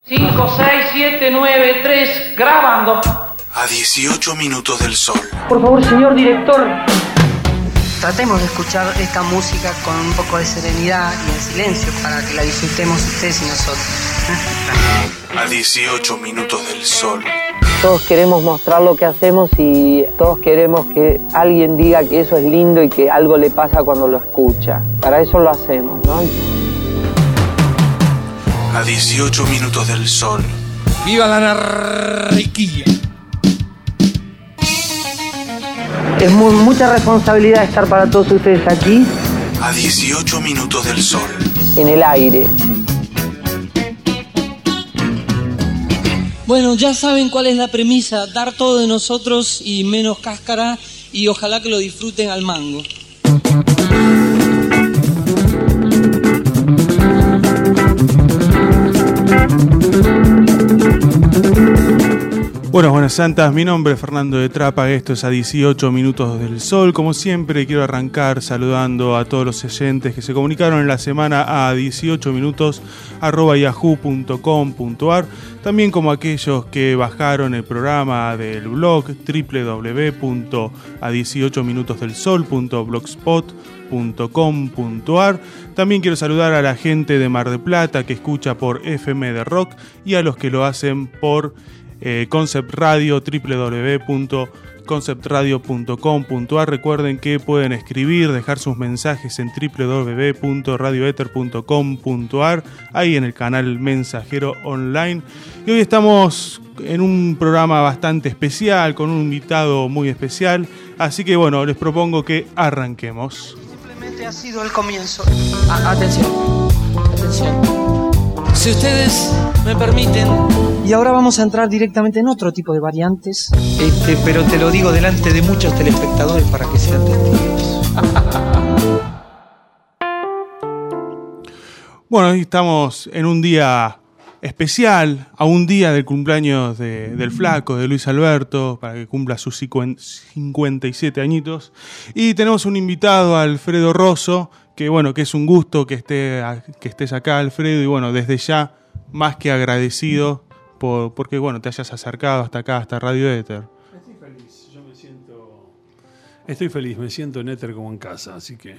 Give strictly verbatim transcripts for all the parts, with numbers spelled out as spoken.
cinco, seis, siete, nueve, tres, grabando. A dieciocho minutos del sol. Por favor, señor director. Tratemos de escuchar esta música con un poco de serenidad y en silencio para que la disfrutemos ustedes y nosotros. A dieciocho minutos del sol. Todos queremos mostrar lo que hacemos y todos queremos que alguien diga que eso es lindo y que algo le pasa cuando lo escucha. Para eso lo hacemos, ¿no? A dieciocho minutos del sol. ¡Viva la anarquía! Es muy, mucha responsabilidad estar para todos ustedes aquí. A dieciocho minutos del sol. En el aire. Bueno, ya saben cuál es la premisa, dar todo de nosotros y menos cáscara, y ojalá que lo disfruten al mango. Buenas, buenas santas, mi nombre es Fernando de Trapa, esto es A dieciocho minutos del sol. Como siempre quiero arrancar saludando a todos los oyentes que se comunicaron en la semana a dieciocho minutos arroba yahoo punto com punto ar, también como aquellos que bajaron el programa del blog doble u doble u doble u punto a dieciocho minutos del sol punto blogspot punto com punto ar. También quiero saludar a la gente de Mar del Plata que escucha por F M de Rock y a los que lo hacen por Eh, Concept Radio, doble u doble u doble u punto concept radio punto com punto ar. Recuerden que pueden escribir, dejar sus mensajes en doble u doble u doble u punto radio ether punto com punto ar, ahí en el canal Mensajero Online. Y hoy estamos en un programa bastante especial, con un invitado muy especial, así que bueno, les propongo que arranquemos. Simplemente ha sido el comienzo. A- atención, atención. Si ustedes me permiten. Y ahora vamos a entrar directamente en otro tipo de variantes. Este, pero te lo digo delante de muchos telespectadores para que sean testigos. Bueno, hoy estamos en un día especial, a un día del cumpleaños de, del Flaco, de Luis Alberto, para que cumpla sus cincuenta y siete añitos. Y tenemos un invitado, Alfredo Rosso, que bueno, que es un gusto que, esté, que estés acá, Alfredo, y bueno, desde ya, más que agradecido por, porque bueno, te hayas acercado hasta acá, hasta Radio Éter. Estoy feliz, yo me siento... Estoy feliz, me siento en Éter como en casa, así que...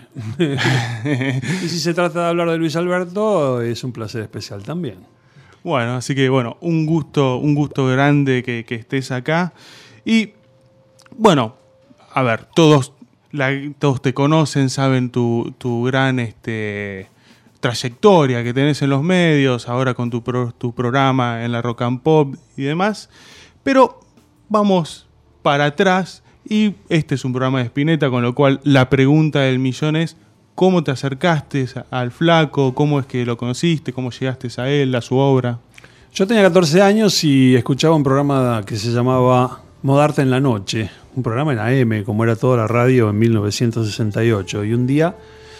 Y si se trata de hablar de Luis Alberto, es un placer especial también. Bueno, así que bueno, un gusto, un gusto grande que, que estés acá. Y bueno, a ver, todos... La, todos te conocen, saben tu, tu gran este, trayectoria que tenés en los medios, ahora con tu, pro, tu programa en la Rock and Pop y demás. Pero vamos para atrás y este es un programa de Spinetta, con lo cual la pregunta del millón es: ¿cómo te acercaste al Flaco? ¿Cómo es que lo conociste? ¿Cómo llegaste a él, a su obra? Yo tenía catorce años y escuchaba un programa que se llamaba Modarte en la Noche, un programa en A M, como era toda la radio en mil novecientos sesenta y ocho. Y un día,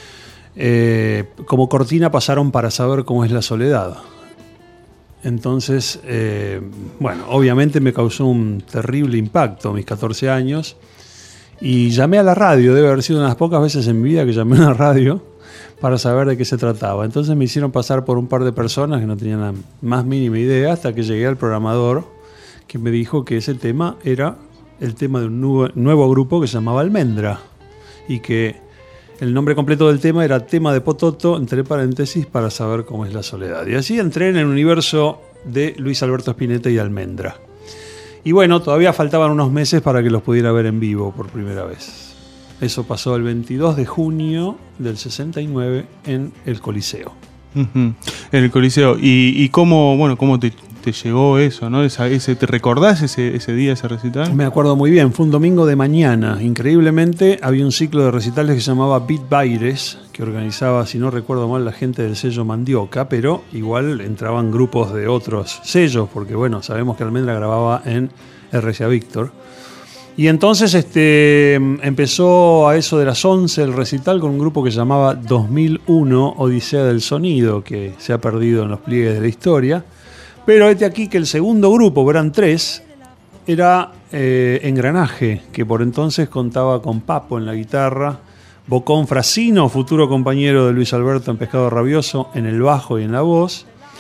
eh, como cortina, pasaron Para saber cómo es la soledad. Entonces, eh, bueno, obviamente me causó un terrible impacto a mis catorce años. Y llamé a la radio, debe haber sido unas pocas veces en mi vida que llamé a la radio para saber de qué se trataba. Entonces me hicieron pasar por un par de personas que no tenían la más mínima idea, hasta que llegué al programador, que me dijo que ese tema era el tema de un nuevo, nuevo grupo que se llamaba Almendra, y que el nombre completo del tema era Tema de Pototo, entre paréntesis, Para saber cómo es la soledad. Y así entré en el universo de Luis Alberto Spinetta y Almendra. Y bueno, todavía faltaban unos meses para que los pudiera ver en vivo por primera vez. Eso pasó el veintidós de junio del sesenta y nueve en el Coliseo. Uh-huh. En el Coliseo. ¿Y, y cómo, bueno, cómo te, te llegó eso, ¿no? Esa, ese, ¿te recordás ese, ese día, ese recital? Me acuerdo muy bien, fue un domingo de mañana. Increíblemente había un ciclo de recitales que se llamaba Beat Baires, que organizaba, si no recuerdo mal, la gente del sello Mandioca, pero igual entraban grupos de otros sellos, porque bueno, sabemos que Almendra grababa en R C A Víctor. Y entonces este, empezó a eso de las once el recital con un grupo que se llamaba dos mil uno Odisea del Sonido, que se ha perdido en los pliegues de la historia. Pero este aquí que el segundo grupo, eran tres, era eh, Engranaje, que por entonces contaba con Papo en la guitarra, Bocón Frasino, futuro compañero de Luis Alberto en Pescado Rabioso, en el bajo y en la voz.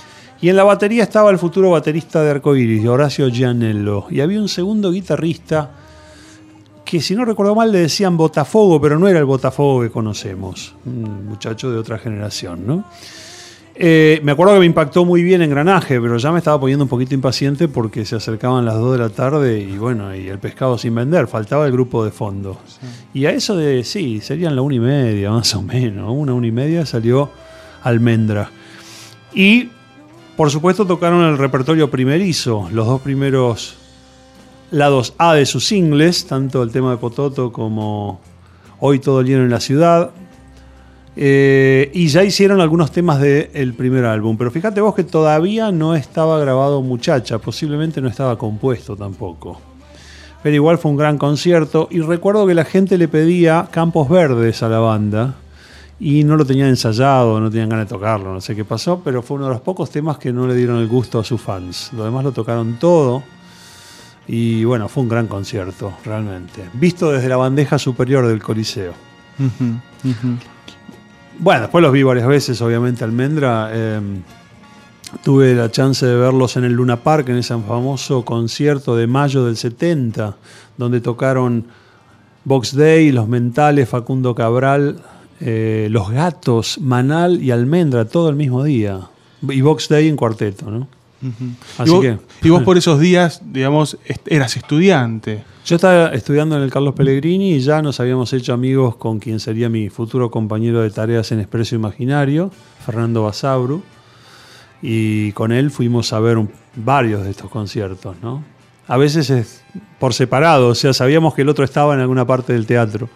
Y en la batería estaba el futuro baterista de Arcoiris, Horacio Gianello. Y había un segundo guitarrista que, si no recuerdo mal, le decían Botafogo, pero no era el Botafogo que conocemos. Un muchacho de otra generación, ¿no? Eh, me acuerdo que me impactó muy bien Engranaje, pero ya me estaba poniendo un poquito impaciente porque se acercaban las dos de la tarde y bueno, y el pescado sin vender, faltaba el grupo de fondo. Sí. Y a eso de, sí, serían la una y media, más o menos, una, una y media salió Almendra. Y, por supuesto, tocaron el repertorio primerizo, los dos primeros lados A de sus singles, tanto el tema de Pototo como Hoy todo lleno en la ciudad. Eh, y ya hicieron algunos temas del primer álbum, pero fíjate vos que todavía no estaba grabado Muchacha, posiblemente no estaba compuesto tampoco, pero igual fue un gran concierto. Y recuerdo que la gente le pedía Campos Verdes a la banda y no lo tenían ensayado, no tenían ganas de tocarlo, no sé qué pasó, pero fue uno de los pocos temas que no le dieron el gusto a sus fans. Lo demás lo tocaron todo y bueno, fue un gran concierto realmente, visto desde la bandeja superior del Coliseo. Uh-huh, uh-huh. Bueno, después los vi varias veces, obviamente, Almendra. Eh, tuve la chance de verlos en el Luna Park, en ese famoso concierto de mayo del setenta, donde tocaron Box Day, Los Mentales, Facundo Cabral, eh, Los Gatos, Manal y Almendra, todo el mismo día. Y Box Day en cuarteto, ¿no? Uh-huh. Así y vos, que, y vos por esos días, digamos, est- eras estudiante. Yo estaba estudiando en el Carlos Pellegrini y ya nos habíamos hecho amigos con quien sería mi futuro compañero de tareas en Expreso Imaginario, Fernando Basabru, y con él fuimos a ver un, varios de estos conciertos, ¿no? A veces es por separado, o sea, sabíamos que el otro estaba en alguna parte del teatro.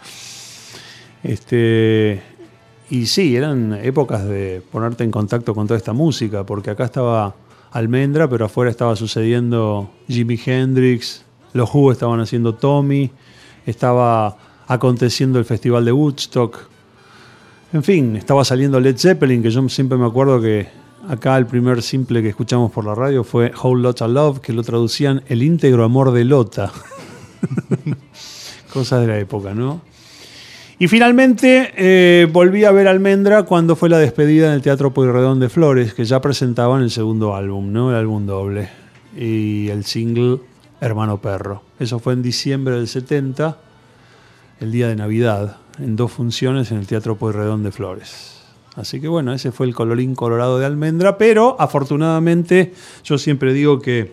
Este, y sí, eran épocas de ponerte en contacto con toda esta música, porque acá estaba Almendra, pero afuera estaba sucediendo Jimi Hendrix, los Who estaban haciendo Tommy, estaba aconteciendo el Festival de Woodstock, en fin, estaba saliendo Led Zeppelin, que yo siempre me acuerdo que acá el primer simple que escuchamos por la radio fue Whole Lotta Love, que lo traducían El íntegro amor de Lota. Cosas de la época, ¿no? Y finalmente eh, volví a ver Almendra cuando fue la despedida en el Teatro Pueyrredón de Flores, que ya presentaban el segundo álbum, ¿no? El álbum doble. Y el single Hermano Perro. Eso fue en diciembre del setenta, el día de Navidad, en dos funciones en el Teatro Pueyrredón de Flores. Así que bueno, ese fue el colorín colorado de Almendra, pero afortunadamente yo siempre digo que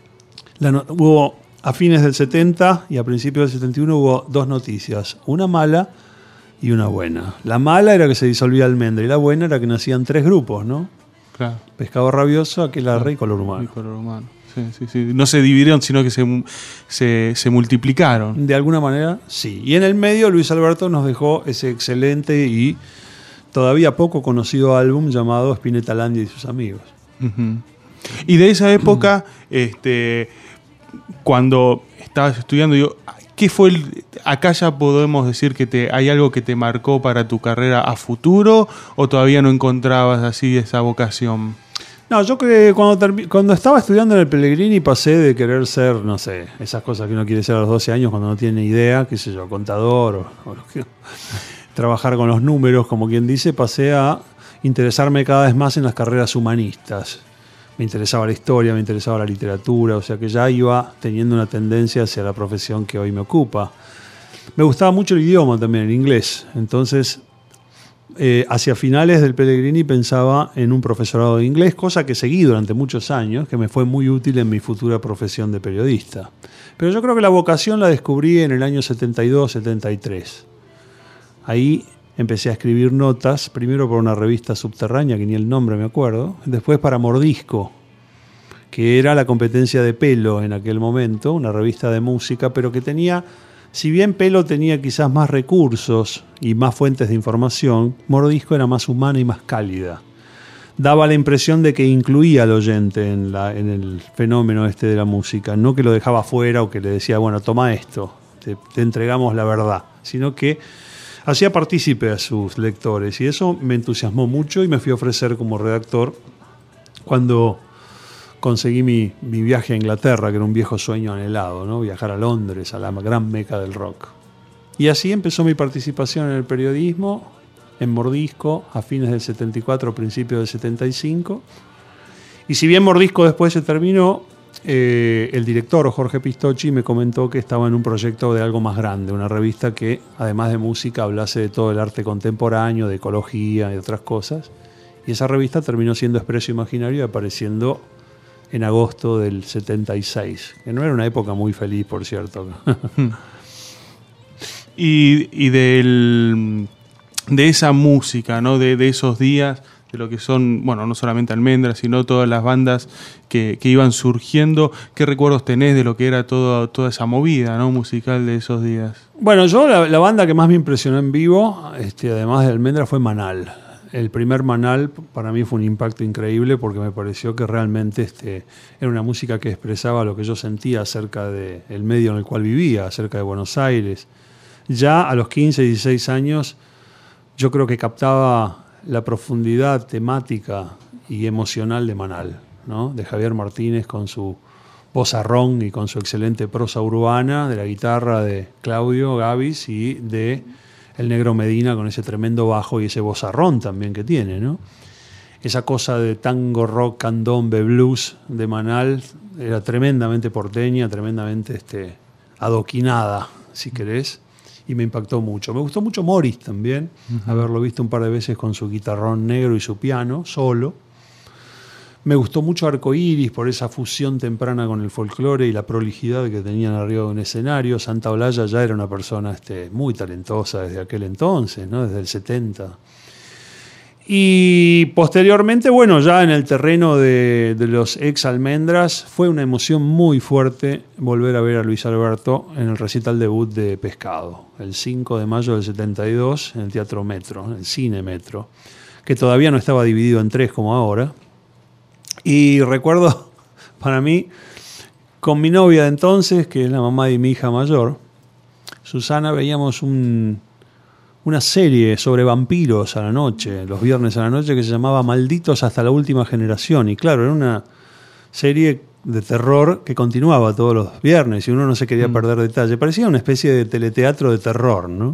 la no- hubo a fines del setenta y a principios del setenta y uno hubo dos noticias, una mala y una buena. La mala era que se disolvía Almendra y la buena era que nacían tres grupos, ¿no? Claro. Pescado Rabioso, Aquelarre y Color Humano. Y color humano. Sí, sí, sí. No se dividieron, sino que se, se, se multiplicaron. De alguna manera, sí. Y en el medio, Luis Alberto nos dejó ese excelente y todavía poco conocido álbum llamado Spinetta-Landia y sus amigos. Uh-huh. Y de esa época, uh-huh. este, cuando estabas estudiando, digo, ¿qué fue el, acá ya podemos decir que te, hay algo que te marcó para tu carrera a futuro o todavía no encontrabas así esa vocación? No, yo creo que cuando, termi- cuando estaba estudiando en el Pellegrini pasé de querer ser, no sé, esas cosas que uno quiere ser a los doce años cuando no tiene idea, qué sé yo, contador o, o lo que, trabajar con los números, como quien dice, pasé a interesarme cada vez más en las carreras humanistas. Me interesaba la historia, me interesaba la literatura, o sea que ya iba teniendo una tendencia hacia la profesión que hoy me ocupa. Me gustaba mucho el idioma también, el inglés, entonces Eh, hacia finales del Pellegrini pensaba en un profesorado de inglés, cosa que seguí durante muchos años, que me fue muy útil en mi futura profesión de periodista. Pero yo creo que la vocación la descubrí en el año setenta y dos, setenta y tres. Ahí empecé a escribir notas, primero por una revista subterránea, que ni el nombre me acuerdo, después para Mordisco, que era la competencia de Pelo en aquel momento, una revista de música, pero que tenía... Si bien Pelo tenía quizás más recursos y más fuentes de información, Mordisco era más humana y más cálida. Daba la impresión de que incluía al oyente en, la, en el fenómeno este de la música, no que lo dejaba fuera o que le decía, bueno, toma esto, te, te entregamos la verdad, sino que hacía partícipe a sus lectores y eso me entusiasmó mucho y me fui a ofrecer como redactor cuando... conseguí mi, mi viaje a Inglaterra, que era un viejo sueño anhelado, ¿no? Viajar a Londres, a la gran meca del rock. Y así empezó mi participación en el periodismo, en Mordisco, a fines del setenta y cuatro, principios del setenta y cinco. Y si bien Mordisco después se terminó, eh, el director Jorge Pistocchi me comentó que estaba en un proyecto de algo más grande, una revista que, además de música, hablase de todo el arte contemporáneo, de ecología y otras cosas. Y esa revista terminó siendo Expreso Imaginario y apareciendo en agosto del setenta y seis, que no era una época muy feliz, por cierto. y y del, de esa música, ¿no? De, de esos días, de lo que son, bueno, no solamente Almendra, sino todas las bandas que, que iban surgiendo. ¿Qué recuerdos tenés de lo que era todo, toda esa movida, ¿no? musical de esos días? Bueno, yo la, la banda que más me impresionó en vivo, este, además de Almendra, fue Manal. El primer Manal para mí fue un impacto increíble porque me pareció que realmente este, era una música que expresaba lo que yo sentía acerca del medio en el cual vivía, acerca de Buenos Aires. Ya a los quince, dieciséis años yo creo que captaba la profundidad temática y emocional de Manal, ¿no? De Javier Martínez con su vozarrón y con su excelente prosa urbana, de la guitarra de Claudio Gavis y de el Negro Medina con ese tremendo bajo y ese vozarrón también que tiene, ¿no? Esa cosa de tango, rock, candombe, blues de Manal era tremendamente porteña, tremendamente este, adoquinada, si querés, y me impactó mucho. Me gustó mucho Morris también, uh-huh. haberlo visto un par de veces con su guitarrón negro y su piano, solo. Me gustó mucho Arcoiris por esa fusión temprana con el folclore y la prolijidad que tenían arriba de un escenario. Santa Olalla ya era una persona este, muy talentosa desde aquel entonces, ¿no? Desde el setenta. Y posteriormente, bueno, ya en el terreno de, de los ex Almendras, fue una emoción muy fuerte volver a ver a Luis Alberto en el recital debut de Pescado, el cinco de mayo del setenta y dos, en el Teatro Metro, en el Cine Metro, que todavía no estaba dividido en tres como ahora. Y recuerdo, para mí, con mi novia de entonces, que es la mamá de mi hija mayor, Susana, veíamos un... una serie sobre vampiros a la noche, los viernes a la noche, que se llamaba Malditos hasta la última generación. Y claro, era una serie de terror que continuaba todos los viernes y uno no se quería mm. perder detalle. Parecía una especie de teleteatro de terror, ¿no?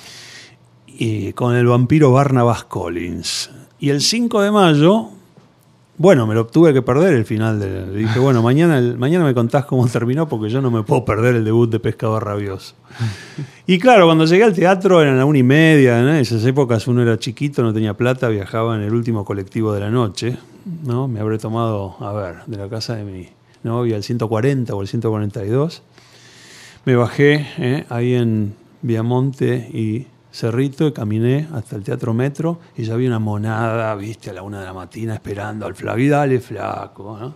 Y con el vampiro Barnabas Collins. Y el cinco de mayo, bueno, me lo tuve que perder el final. De, le dije, bueno, mañana, el, mañana me contás cómo terminó porque yo no me puedo perder el debut de Pescado Rabioso. Y claro, cuando llegué al teatro eran la una y media, ¿no? En esas épocas uno era chiquito, no tenía plata, viajaba en el último colectivo de la noche, ¿no? Me habré tomado, a ver, de la casa de mi novia el ciento cuarenta o el ciento cuarenta y dos. Me bajé ¿eh? ahí en Viamonte y Cerrito y caminé hasta el Teatro Metro y ya había una monada, viste, a la una de la mañana esperando al flaco. Y dale, flaco, ¿no?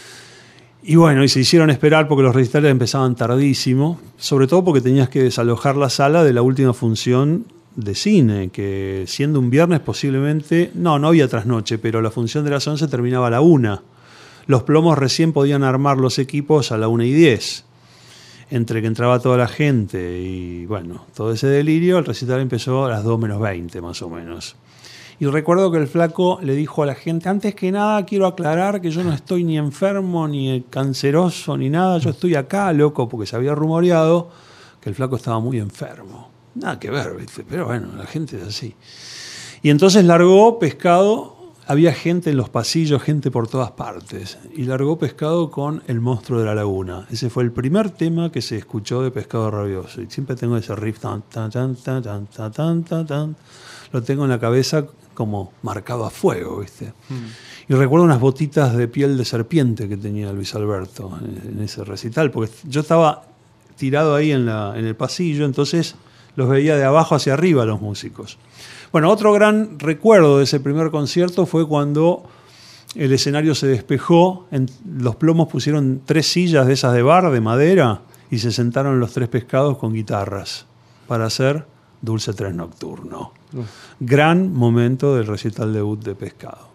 Y bueno, y se hicieron esperar porque los recitales empezaban tardísimo, sobre todo porque tenías que desalojar la sala de la última función de cine, que siendo un viernes posiblemente, no, no había trasnoche, pero la función de las once terminaba a la una. Los plomos recién podían armar los equipos a la una y diez. Entre que entraba toda la gente y bueno, todo ese delirio, el recital empezó a las dos menos veinte más o menos. Y recuerdo que el flaco le dijo a la gente, antes que nada quiero aclarar que yo no estoy ni enfermo, ni canceroso, ni nada, yo estoy acá, loco, porque se había rumoreado que el flaco estaba muy enfermo. Nada que ver, ¿viste? Pero bueno, la gente es así. Y entonces largó Pescado. Había gente en los pasillos, gente por todas partes. Y largó Pescado con El Monstruo de la Laguna. Ese fue el primer tema que se escuchó de Pescado Rabioso. Y siempre tengo ese riff. Tan, tan, tan, tan, tan, tan, tan, tan. Lo tengo en la cabeza como marcado a fuego, ¿viste? Mm. Y recuerdo unas botitas de piel de serpiente que tenía Luis Alberto en, en ese recital. Porque yo estaba tirado ahí en, la, en el pasillo, entonces los veía de abajo hacia arriba los músicos. Bueno, otro gran recuerdo de ese primer concierto fue cuando el escenario se despejó, en los plomos pusieron tres sillas de esas de bar, de madera, y se sentaron los tres pescados con guitarras para hacer Dulce Tren Nocturno. Uf. Gran momento del recital debut de Pescado.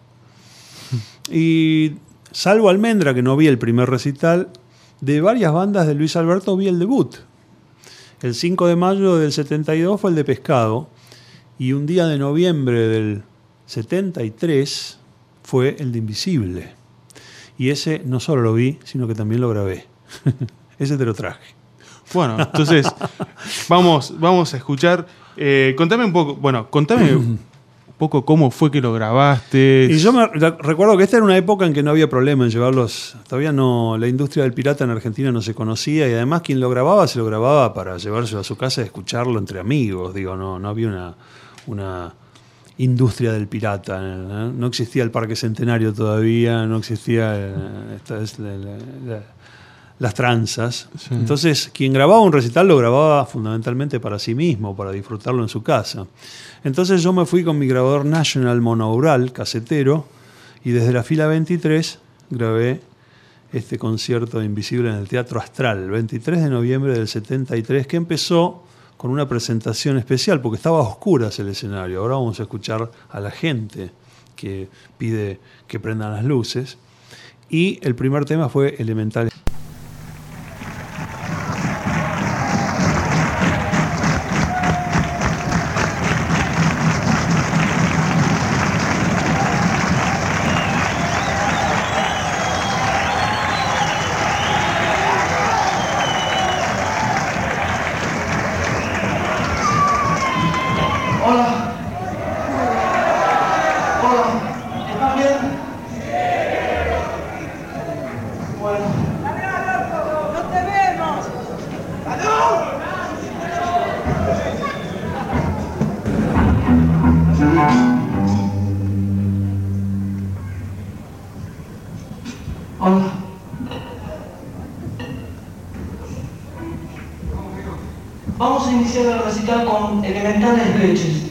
Y salvo Almendra, que no vi el primer recital, de varias bandas de Luis Alberto vi el debut. El cinco de mayo del setenta y dos fue el de Pescado. Y un día de noviembre del setenta y tres fue el de Invisible. Y ese no solo lo vi, sino que también lo grabé. Ese te lo traje. Bueno, entonces vamos, vamos a escuchar. Eh, contame un poco, bueno, contame poco cómo fue que lo grabaste. Y yo me recuerdo que esta era una época en que no había problema en llevarlos. Todavía no, la industria del pirata en Argentina no se conocía y además quien lo grababa se lo grababa para llevárselo a su casa y escucharlo entre amigos. Digo, no, no había una, una industria del pirata. ¿eh? No existía el Parque Centenario todavía, no existía eh, esta es la, la, la, las tranzas. Sí. Entonces, quien grababa un recital lo grababa fundamentalmente para sí mismo, para disfrutarlo en su casa. Entonces yo me fui con mi grabador National monaural, casetero, y desde la fila veintitrés grabé este concierto de Invisible en el Teatro Astral, el veintitrés de noviembre del setenta y tres, que empezó con una presentación especial, porque estaba a oscuras el escenario. Ahora vamos a escuchar a la gente que pide que prendan las luces. Y el primer tema fue Elemental. Hola. Vamos a iniciar el recital con Elementales Leches.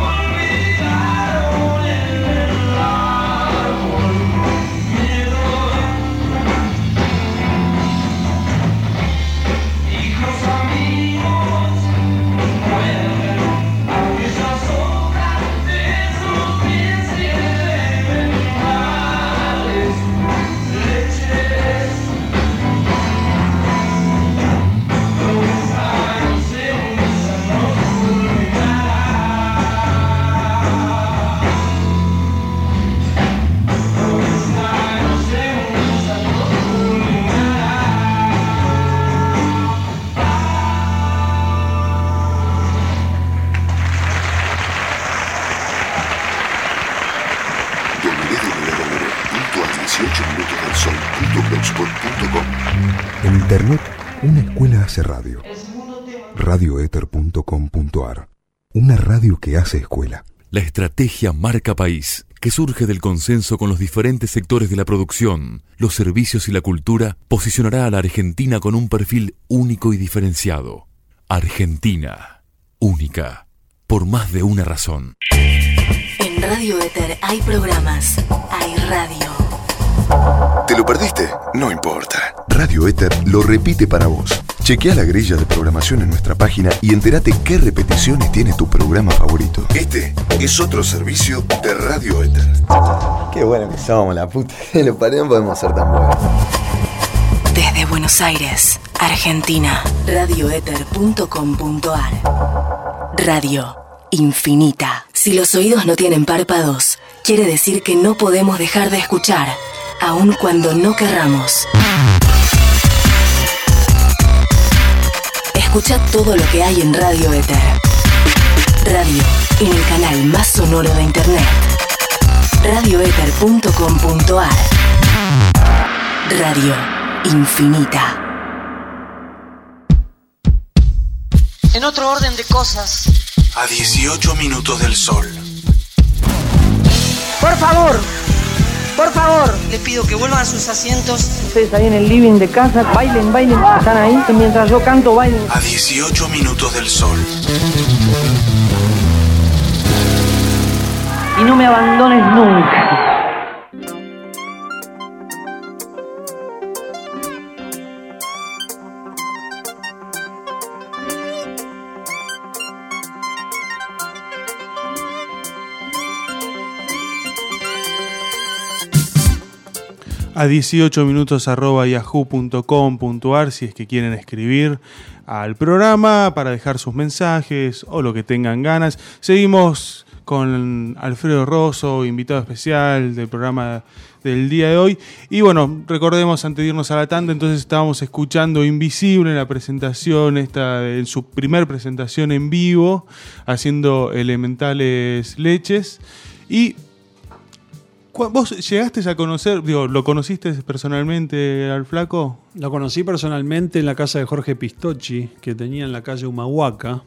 Miedo dieciocho minutos del sol punto blogspot punto com. En internet, una escuela hace radio. radioether punto com punto ar. Una radio que hace escuela. La estrategia Marca País, que surge del consenso con los diferentes sectores de la producción, los servicios y la cultura, posicionará a la Argentina con un perfil único y diferenciado. Argentina, única, por más de una razón. En Radio Éter hay programas, hay radio. ¿Te lo perdiste? No importa. Radio Éter lo repite para vos. Chequea la grilla de programación en nuestra página y entérate qué repeticiones tiene tu programa favorito. Este es otro servicio de Radio Éter. Qué bueno que somos, la puta. Los paredes podemos ser tan buenos. Desde Buenos Aires, Argentina, radioether punto com punto ar. Radio infinita. Si los oídos no tienen párpados, quiere decir que no podemos dejar de escuchar, aun cuando no querramos. Escucha todo lo que hay en Radio Éter. Radio en el canal más sonoro de internet. radioether punto com punto ar. Radio infinita. En otro orden de cosas. A dieciocho minutos del sol. Por favor, por favor, les pido que vuelvan a sus asientos. Ustedes ahí en el living de casa, bailen, bailen, están ahí, y mientras yo canto, bailen. A dieciocho minutos del sol. Y no me abandones nunca. A dieciocho minutos arroba yahoo punto com punto ar si es que quieren escribir al programa para dejar sus mensajes o lo que tengan ganas. Seguimos con Alfredo Rosso, invitado especial del programa del día de hoy. Y bueno, recordemos antes de irnos a la tanda, entonces estábamos escuchando Invisible en la presentación, esta, en su primer presentación en vivo, haciendo Elementales Leches. Y ¿vos llegaste a conocer, digo, lo conociste personalmente al flaco? Lo conocí personalmente en la casa de Jorge Pistocchi, que tenía en la calle Humahuaca,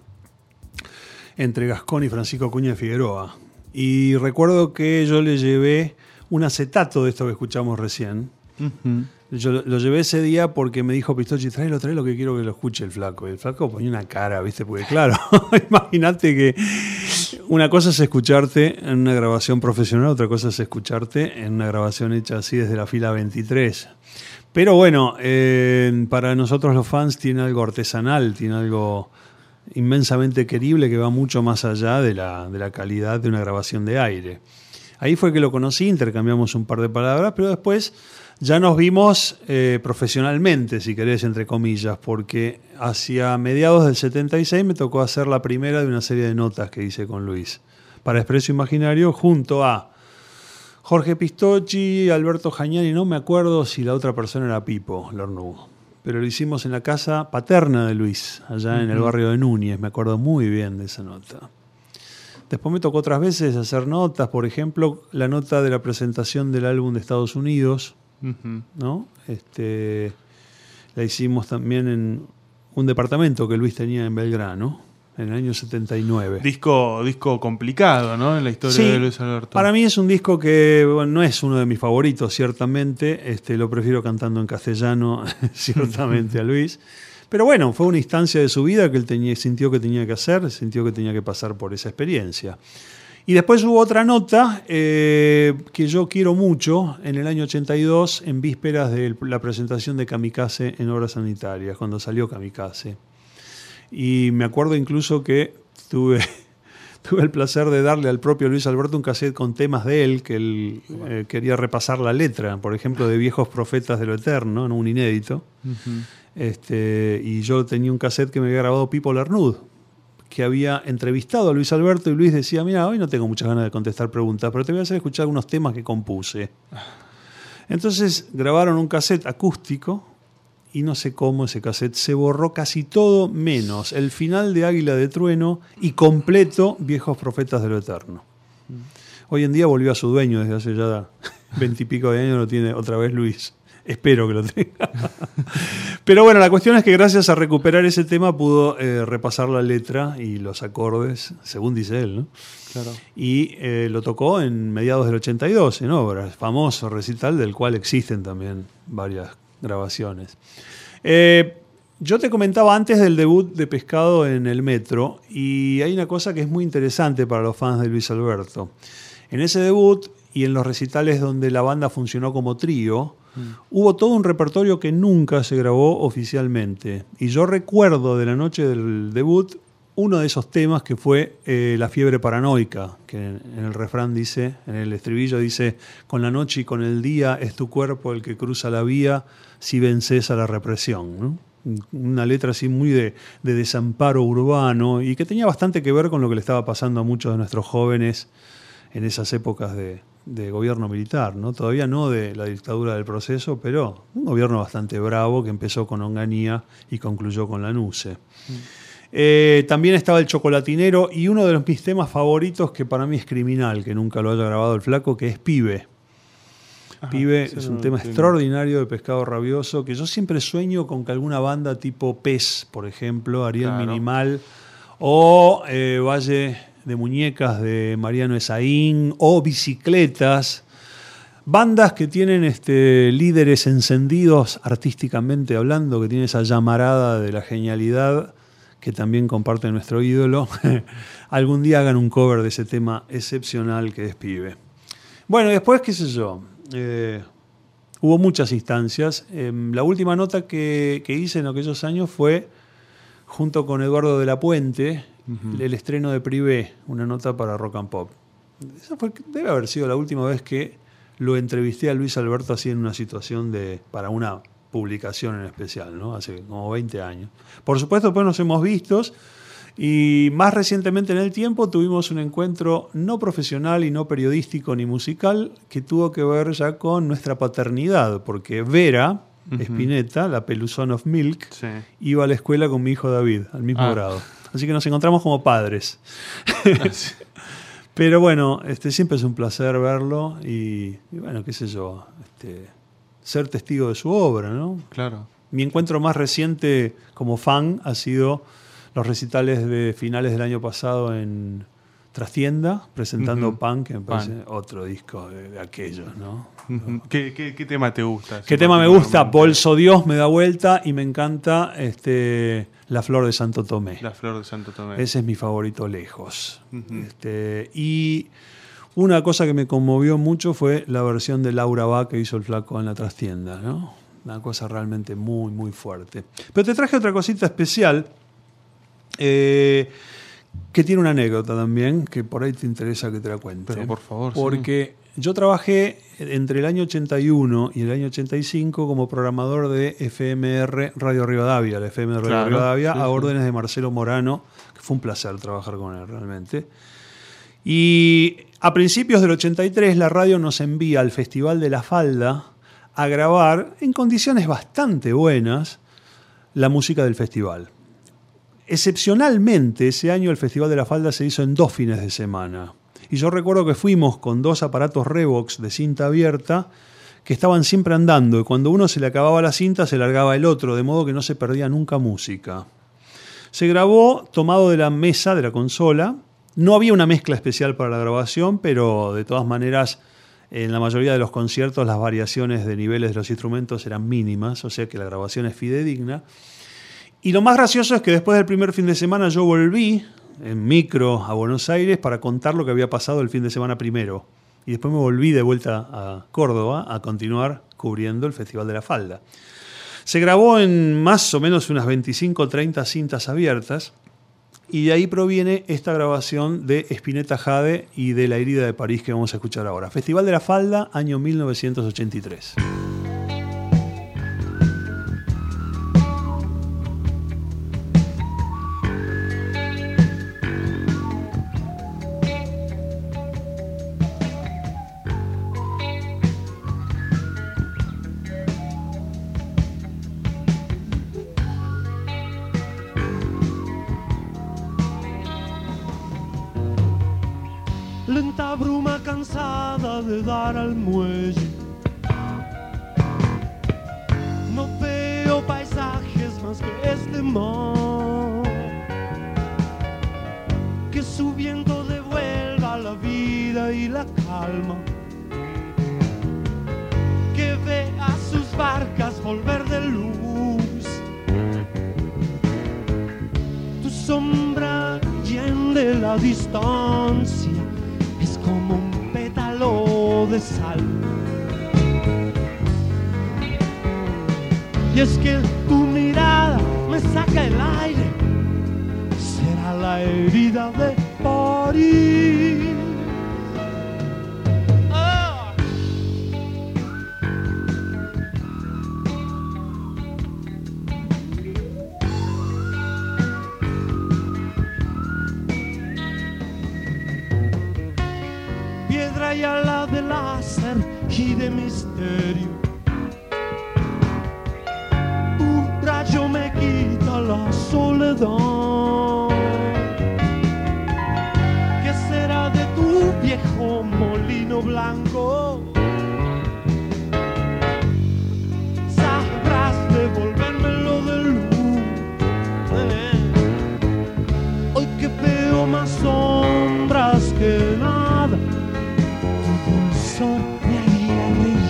entre Gascón y Francisco Acuña de Figueroa. Y recuerdo que yo le llevé un acetato de esto que escuchamos recién. Uh-huh. Yo lo, lo llevé ese día porque me dijo Pistocchi, tráelo, tráelo que quiero que lo escuche el flaco. Y el flaco ponía una cara, ¿viste? Porque claro, imagínate que una cosa es escucharte en una grabación profesional, otra cosa es escucharte en una grabación hecha así desde la fila veintitrés. Pero bueno, eh, para nosotros los fans tiene algo artesanal, tiene algo inmensamente querible que va mucho más allá de la, de la calidad de una grabación de aire. Ahí fue que lo conocí, intercambiamos un par de palabras, pero después ya nos vimos eh, profesionalmente, si querés, entre comillas, porque hacia mediados del setenta y seis me tocó hacer la primera de una serie de notas que hice con Luis para Expreso Imaginario, junto a Jorge Pistocchi, Alberto Jañani, no me acuerdo si la otra persona era Pipo Lornú, pero lo hicimos en la casa paterna de Luis, allá uh-huh. en el barrio de Núñez, me acuerdo muy bien de esa nota. Después me tocó otras veces hacer notas, por ejemplo, la nota de la presentación del álbum de Estados Unidos, uh-huh. ¿no? Este, la hicimos también en un departamento que Luis tenía en Belgrano, en el año setenta y nueve. Disco, disco complicado, ¿no? En la historia sí, de Luis Alberto. Para mí es un disco que bueno, no es uno de mis favoritos, ciertamente. Este, lo prefiero cantando en castellano, ciertamente, a Luis. Pero bueno, fue una instancia de su vida que él tenía, sintió que tenía que hacer, sintió que tenía que pasar por esa experiencia. Y después hubo otra nota eh, que yo quiero mucho, en el año ochenta y dos, en vísperas de la presentación de Kamikaze en Obras Sanitarias, cuando salió Kamikaze. Y me acuerdo incluso que tuve, tuve el placer de darle al propio Luis Alberto un cassette con temas de él, que él eh, quería repasar la letra, por ejemplo, de Viejos Profetas de lo Eterno, ¿no? Un inédito. Uh-huh. Este, y yo tenía un cassette que me había grabado Pipo Lernud, que había entrevistado a Luis Alberto, y Luis decía, mira, hoy no tengo muchas ganas de contestar preguntas, pero te voy a hacer escuchar algunos temas que compuse. Entonces grabaron un cassette acústico, y no sé cómo ese cassette se borró casi todo, menos el final de Águila de Trueno y completo Viejos Profetas de lo Eterno. Hoy en día volvió a su dueño desde hace ya veintipico de años lo tiene otra vez Luis. Espero que lo tenga. Pero bueno, la cuestión es que gracias a recuperar ese tema pudo eh, repasar la letra y los acordes, según dice él, ¿no? Claro. Y eh, lo tocó en mediados del ochenta y dos en obras, famoso recital del cual existen también varias grabaciones. Eh, yo te comentaba antes del debut de Pescado en el Metro y hay una cosa que es muy interesante para los fans de Luis Alberto. En ese debut y en los recitales donde la banda funcionó como trío, mm. hubo todo un repertorio que nunca se grabó oficialmente. Y yo recuerdo de la noche del debut uno de esos temas que fue eh, La fiebre paranoica, que en, en el refrán dice, en el estribillo dice: con la noche y con el día es tu cuerpo el que cruza la vía si vences a la represión, ¿no? Una letra así muy de, de desamparo urbano y que tenía bastante que ver con lo que le estaba pasando a muchos de nuestros jóvenes en esas épocas de, de gobierno militar, ¿no? Todavía no de la dictadura del proceso, pero un gobierno bastante bravo que empezó con Onganía y concluyó con Lanusse. Mm. Eh, también estaba El Chocolatinero y uno de los mis temas favoritos, que para mí es criminal, que nunca lo haya grabado el flaco, que es Pibe. Ajá, Pibe es un tema extraordinario de Pescado Rabioso, que yo siempre sueño con que alguna banda tipo Pez, por ejemplo, Ariel claro. Minimal, o eh, Valle de Muñecas de Mariano Esaín, o Bicicletas, bandas que tienen este, líderes encendidos artísticamente hablando, que tienen esa llamarada de la genialidad que también comparte nuestro ídolo, algún día hagan un cover de ese tema excepcional que es Pibe. Bueno, después, qué sé yo, eh, hubo muchas instancias. Eh, la última nota que, que hice en aquellos años fue, junto con Eduardo de la Puente, uh-huh. el estreno de Privé, una nota para Rock and Pop. Esa fue, debe haber sido la última vez que lo entrevisté a Luis Alberto así en una situación de para una publicación en especial, ¿no? Hace como veinte años. Por supuesto, después nos hemos visto y más recientemente en el tiempo tuvimos un encuentro no profesional y no periodístico ni musical que tuvo que ver ya con nuestra paternidad, porque Vera uh-huh. Spinetta, la Peluzón of Milk, sí. iba a la escuela con mi hijo David, al mismo ah. grado. Así que nos encontramos como padres. Pero bueno, este, siempre es un placer verlo y, y bueno, qué sé yo, este, ser testigo de su obra, ¿no? Claro. Mi encuentro más reciente como fan ha sido los recitales de finales del año pasado en Trastienda, presentando uh-huh. Pan, que me parece Pan. Otro disco de, de aquellos, ¿no? Uh-huh. ¿Qué, qué, ¿Qué tema te gusta? ¿Qué tema me gusta? Bolso Dios me da vuelta y me encanta este, La Flor de Santo Tomé. La Flor de Santo Tomé. Ese es mi favorito lejos. Uh-huh. Este, y una cosa que me conmovió mucho fue la versión de Laura Bá que hizo el flaco en la Trastienda, ¿no? Una cosa realmente muy, muy fuerte. Pero te traje otra cosita especial eh, que tiene una anécdota también, que por ahí te interesa que te la cuente. Pero por favor. Porque sí. yo trabajé entre el año ochenta y uno y el año ochenta y cinco como programador de F M R Radio Rivadavia, la F M R Radio claro, Rivadavia, sí, a sí. órdenes de Marcelo Morano, que fue un placer trabajar con él realmente. Y a principios del ochenta y tres la radio nos envía al Festival de la Falda a grabar en condiciones bastante buenas la música del festival. Excepcionalmente ese año el Festival de la Falda se hizo en dos fines de semana. Y yo recuerdo que fuimos con dos aparatos Revox de cinta abierta que estaban siempre andando y cuando uno se le acababa la cinta se largaba el otro, de modo que no se perdía nunca música. Se grabó tomado de la mesa de la consola. No había una mezcla especial para la grabación, pero de todas maneras en la mayoría de los conciertos las variaciones de niveles de los instrumentos eran mínimas, o sea que la grabación es fidedigna. Y lo más gracioso es que después del primer fin de semana yo volví en micro a Buenos Aires para contar lo que había pasado el fin de semana primero. Y después me volví de vuelta a Córdoba a continuar cubriendo el Festival de la Falda. Se grabó en más o menos unas veinticinco o treinta cintas abiertas. Y de ahí proviene esta grabación de Spinetta Jade y de La herida de París que vamos a escuchar ahora. Festival de la Falda, año mil novecientos ochenta y tres. Lenta bruma cansada acaba de dar al muelle. No veo paisajes más que este mar, que su viento devuelva la vida y la calma, que vea sus barcas volver de luz. Tu sombra llena la distancia, es como un pétalo de sal. Y es que tu mirada me saca el aire, será la herida de París. Oh. Piedra y ala de láser y de misterio, rayo me quita la soledad. ¿Qué será de tu viejo molino blanco? Sabrás devolvérmelo de luz. Hoy que veo más sombras que nada, tu dulzor me haría reír.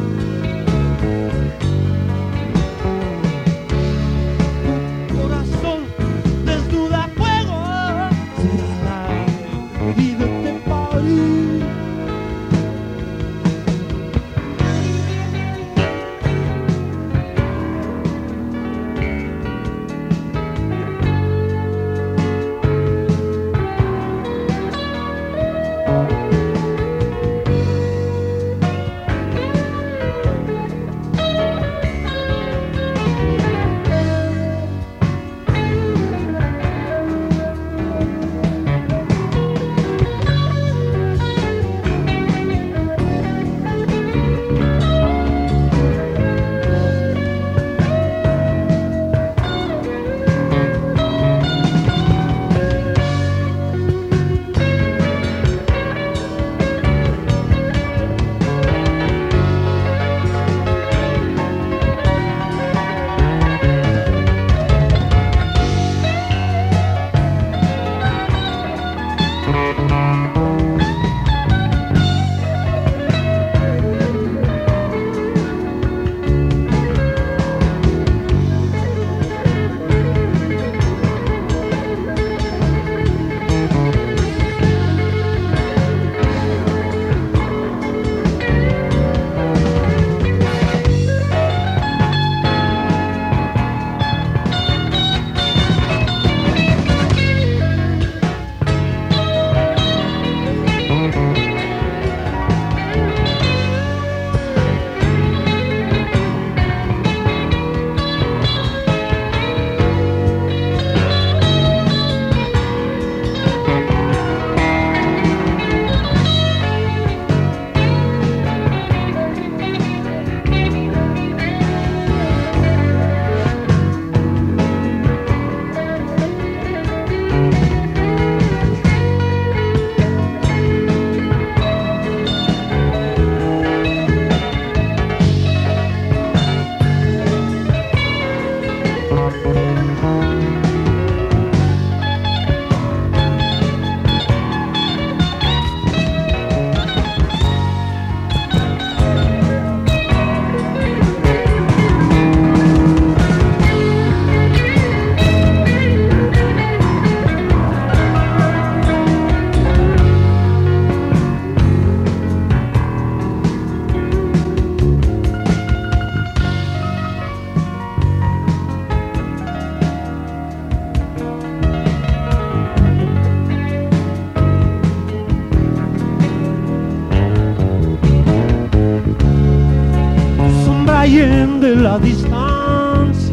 De la distancia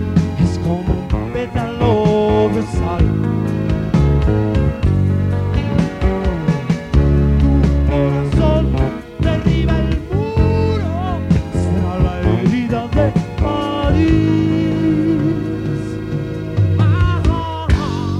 es como un pétalo de sal. Tu corazón derriba el muro, será la herida de París. Ah, ah, ah.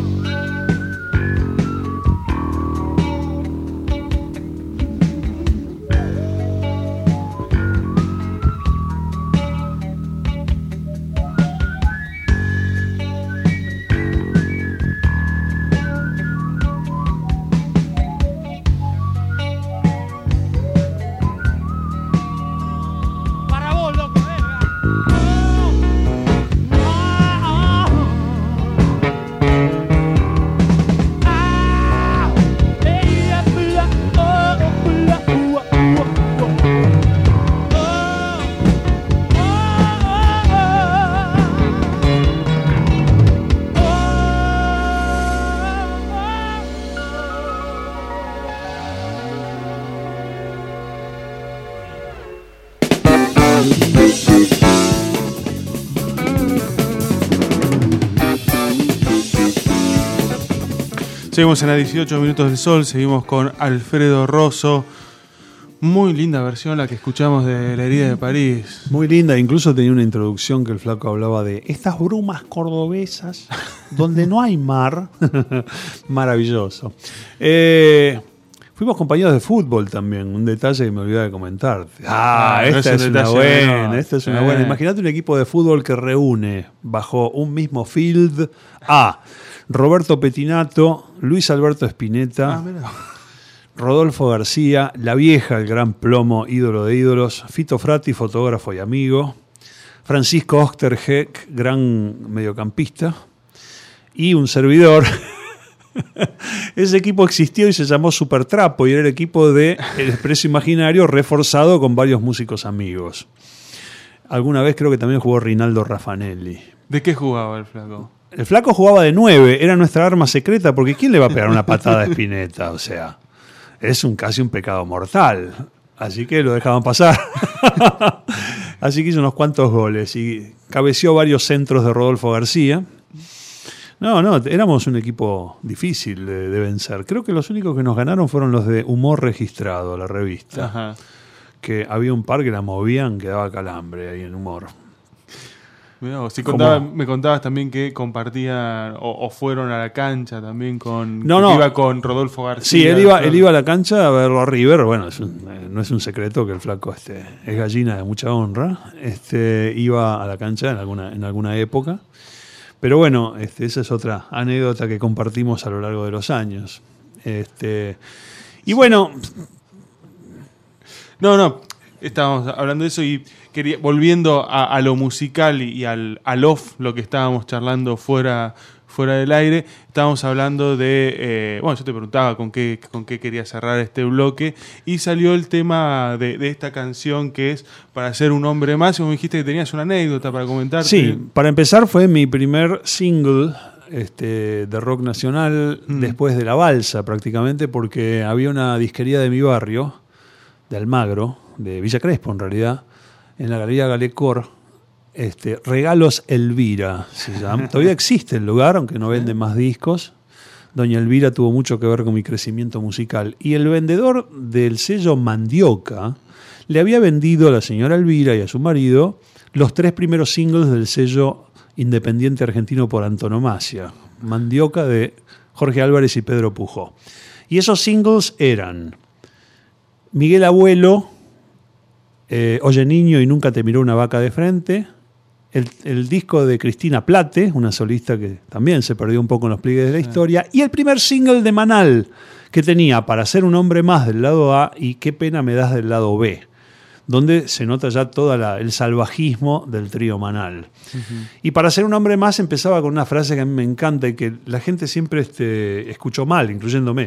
Seguimos en la dieciocho minutos del sol, seguimos con Alfredo Rosso. Muy linda versión la que escuchamos de La herida de París. Muy linda, incluso tenía una introducción que el flaco hablaba de estas brumas cordobesas donde no hay mar. Maravilloso. Eh, fuimos compañeros de fútbol también, un detalle que me olvidaba de comentar. Ah, Ah, esta es es, un una detalle buena, menor. esta es una Eh. buena. Imagínate un equipo de fútbol que reúne bajo un mismo field a Roberto Petinato, Luis Alberto Spinetta, Ah, Rodolfo García, La Vieja, el gran plomo, ídolo de ídolos, Fito Frati, fotógrafo y amigo, Francisco Osterheck, gran mediocampista, y un servidor. Ese equipo existió y se llamó Supertrapo y era el equipo de El Expreso Imaginario reforzado con varios músicos amigos. Alguna vez creo que también jugó Rinaldo Raffanelli. ¿De qué jugaba el flaco? El flaco jugaba de nueve, era nuestra arma secreta, porque ¿quién le va a pegar una patada a Spinetta? O sea, es un casi un pecado mortal. Así que lo dejaban pasar. Así que hizo unos cuantos goles y cabeció varios centros de Rodolfo García. No, no, éramos un equipo difícil de, de vencer. Creo que los únicos que nos ganaron fueron los de Humor Registrado, la revista. Ajá. Que había un par que la movían, que daba calambre ahí en Humor. Mirá vos, si ¿Cómo? contaba- me contabas también que compartían o, o fueron a la cancha también con. No, que no. Iba con Rodolfo García. Sí, él iba, claro. él iba a la cancha a verlo a River. Bueno, es un- eh, no es un secreto que el flaco este, es gallina de mucha honra. Este, iba a la cancha en alguna, en alguna época. Pero bueno, este, esa es otra anécdota que compartimos a lo largo de los años. Este, y bueno, No, no, estábamos hablando de eso y quería, volviendo a, a lo musical y, y al, al off, lo que estábamos charlando fuera, fuera del aire, estábamos hablando de, eh, bueno, yo te preguntaba con qué, con qué quería cerrar este bloque y salió el tema de, de esta canción que es Para ser un hombre más y vos me dijiste que tenías una anécdota para comentarte. sí, para empezar fue mi primer single este, de rock nacional Mm. después de La Balsa prácticamente, porque había una disquería de mi barrio, de Almagro, de Villa Crespo en realidad, en la Galería Galecor, este, Regalos Elvira se llama. Todavía existe el lugar, aunque no venden más discos. Doña Elvira tuvo mucho que ver con mi crecimiento musical. Y el vendedor del sello Mandioca le había vendido a la señora Elvira y a su marido los tres primeros singles del sello independiente argentino por antonomasia, Mandioca, de Jorge Álvarez y Pedro Pujó. Y esos singles eran Miguel Abuelo, eh, Oye Niño y Nunca te miró una vaca de frente, el, el disco de Cristina Plate, una solista que también se perdió un poco en los pliegues de la historia, y el primer single de Manal, que tenía Para ser un hombre más del lado A y Qué pena me das del lado B, donde se nota ya todo el salvajismo del trío Manal. Ujú. Y Para ser un hombre más empezaba con una frase que a mí me encanta y que la gente siempre este, escuchó mal, incluyéndome.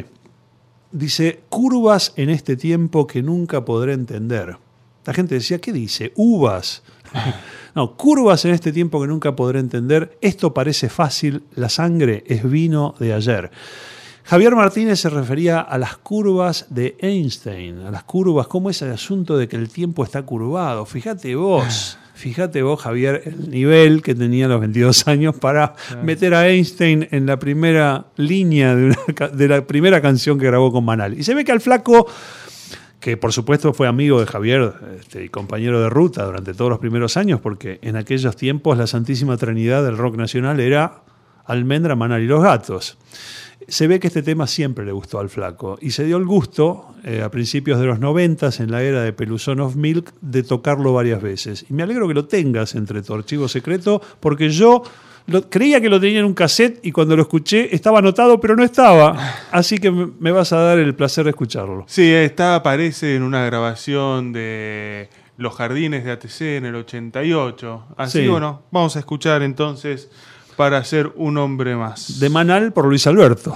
Dice, curvas en este tiempo que nunca podré entender. La gente decía, ¿qué dice? Uvas. No, curvas en este tiempo que nunca podré entender. Esto parece fácil, la sangre es vino de ayer. Javier Martínez se refería a las curvas de Einstein, a las curvas, cómo es el asunto de que el tiempo está curvado. Fíjate vos, fíjate vos, Javier, el nivel que tenía a los veintidós años para Claro. meter a Einstein en la primera línea de, una ca- de la primera canción que grabó con Manal. Y se ve que al flaco, que por supuesto fue amigo de Javier este, y compañero de ruta durante todos los primeros años, porque en aquellos tiempos la Santísima Trinidad del rock nacional era Almendra, Manal y los Gatos. Se ve que este tema siempre le gustó al flaco y se dio el gusto eh, a principios de los noventas, en la era de Peluzón of Milk, de tocarlo varias veces. Y me alegro que lo tengas entre tu archivo secreto, porque yo lo, creía que lo tenía en un cassette y cuando lo escuché estaba anotado, pero no estaba. Así que me, me vas a dar el placer de escucharlo. Sí, está, aparece en una grabación de Los Jardines de A T C en el ochenta y ocho. Así, Sí. bueno, vamos a escuchar entonces Para ser un hombre más. De Manal por Luis Alberto.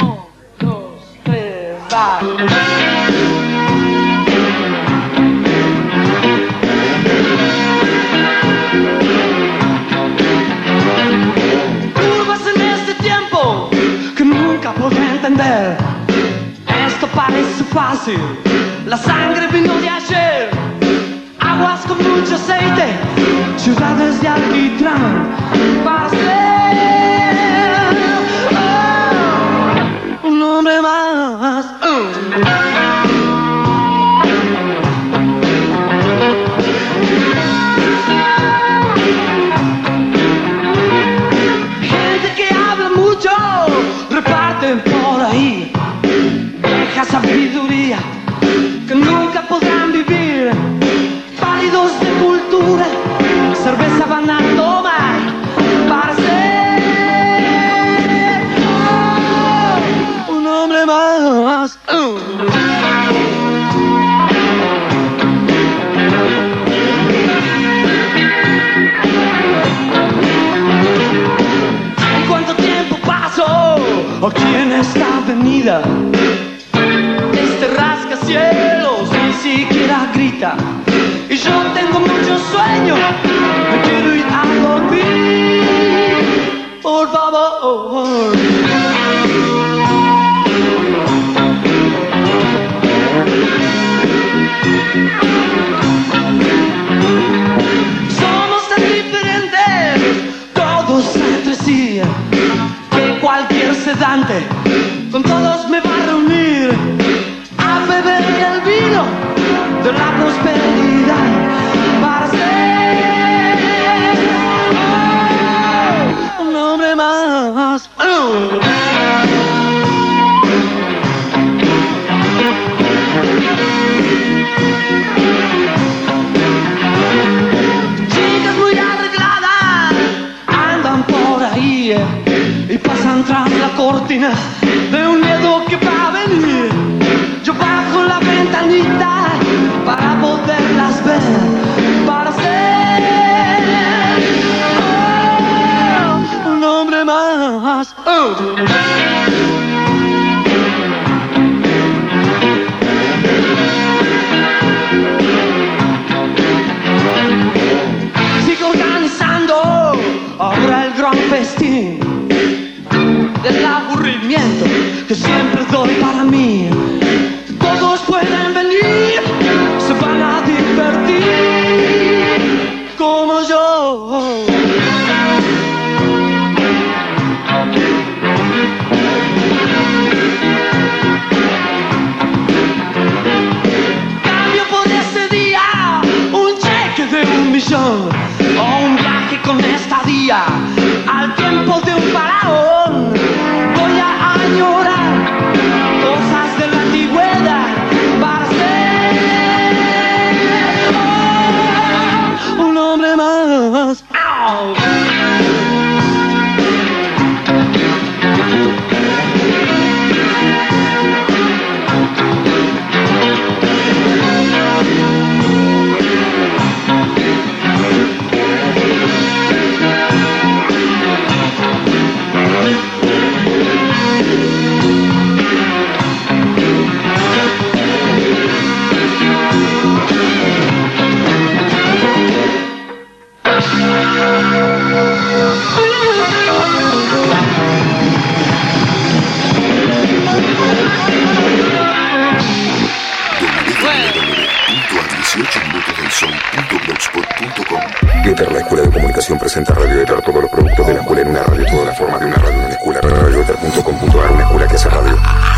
Curvas en este tiempo que nunca podré entender. Esto parece fácil, la sangre vino de ayer. aguas con mucho aceite, ciudades de alquitrán, para ser oh, un hombre más. Uh. Gente que habla mucho, reparten por ahí vieja sabiduría que nunca podrán vivir. Pálidos de cultura, cerveza van a tomar para ser oh, un hombre más. Uh. ¿Y cuánto tiempo pasó aquí en esta avenida? Este rascacielos ni siquiera grita. Y yo tengo mucho sueño, me quiero ir a dormir, por favor. Somos tan diferentes, todos entre sí, que cualquier sedante con todos me va a reunir a beber el vino de la prosperidad para ser oh, un hombre más. Uh. Chicas muy arregladas andan por ahí y pasan tras la cortina de un miedo que va a venir. Yo bajo la ventanita para poderlas ver, para ser oh, un hombre más. Uh. Sigo organizando ahora el gran festín del aburrimiento que siempre doy para mí. Todos pueden venir, se van a divertir como yo. Cambio por este día un cheque de un millón o un viaje con estadía al tiempo de un faraón. Voy a añorar cosas de la antigüedad para ser oh, un hombre más. ¡Au! Éter, la Escuela de Comunicación, presenta Radio Éter, todos los productos de la escuela en una radio, todas las formas de una radio en una escuela. radio éter punto com punto a r, una escuela que hace radio.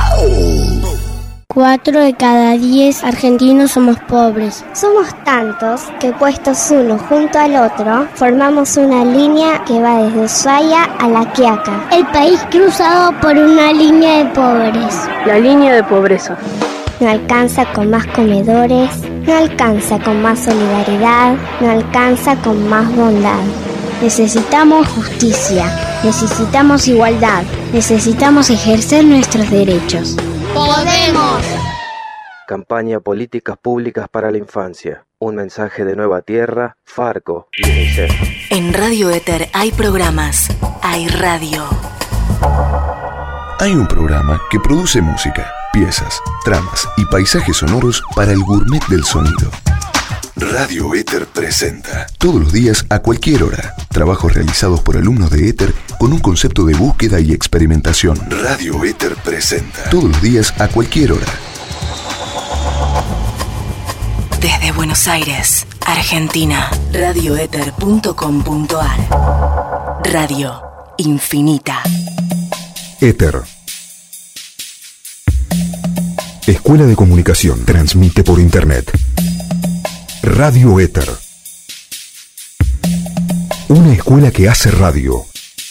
Cuatro de cada diez argentinos somos pobres. Somos tantos que puestos uno junto al otro, formamos una línea que va desde Ushuaia a La Quiaca. El país cruzado por una línea de pobres. La línea de pobreza. No alcanza con más comedores, no alcanza con más solidaridad, no alcanza con más bondad. Necesitamos justicia, necesitamos igualdad, necesitamos ejercer nuestros derechos. ¡Podemos! Campaña Políticas Públicas para la Infancia. Un mensaje de Nueva Tierra, Farco y UNICEF. En Radio Éter hay programas, hay radio. Hay un programa que produce música, piezas, tramas y paisajes sonoros para el gourmet del sonido. Radio Éter presenta, todos los días a cualquier hora, trabajos realizados por alumnos de Éter con un concepto de búsqueda y experimentación. Radio Éter presenta, todos los días a cualquier hora. Desde Buenos Aires, Argentina. radio éter punto com punto ar. Radio Infinita. Éter. Escuela de Comunicación. Transmite por Internet. Radio Éter. Una escuela que hace radio.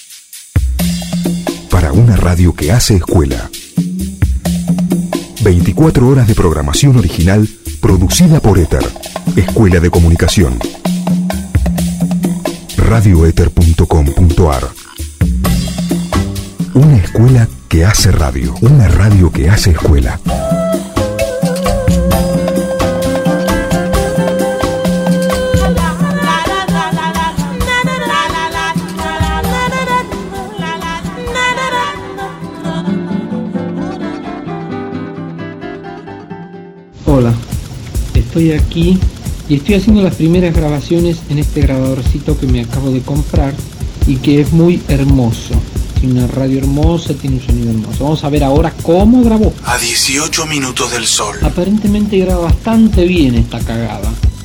Para una radio que hace escuela. veinticuatro horas de programación original producida por Éter. Escuela de Comunicación. radio éter punto com punto ar. Una escuela que hace radio. Una radio que hace escuela. Hola, estoy aquí y estoy haciendo las primeras grabaciones en este grabadorcito que me acabo de comprar y que es muy hermoso. Tiene una radio hermosa, tiene un sonido hermoso. Vamos a ver ahora cómo grabó. A dieciocho minutos del sol. Aparentemente graba bastante bien esta cagada.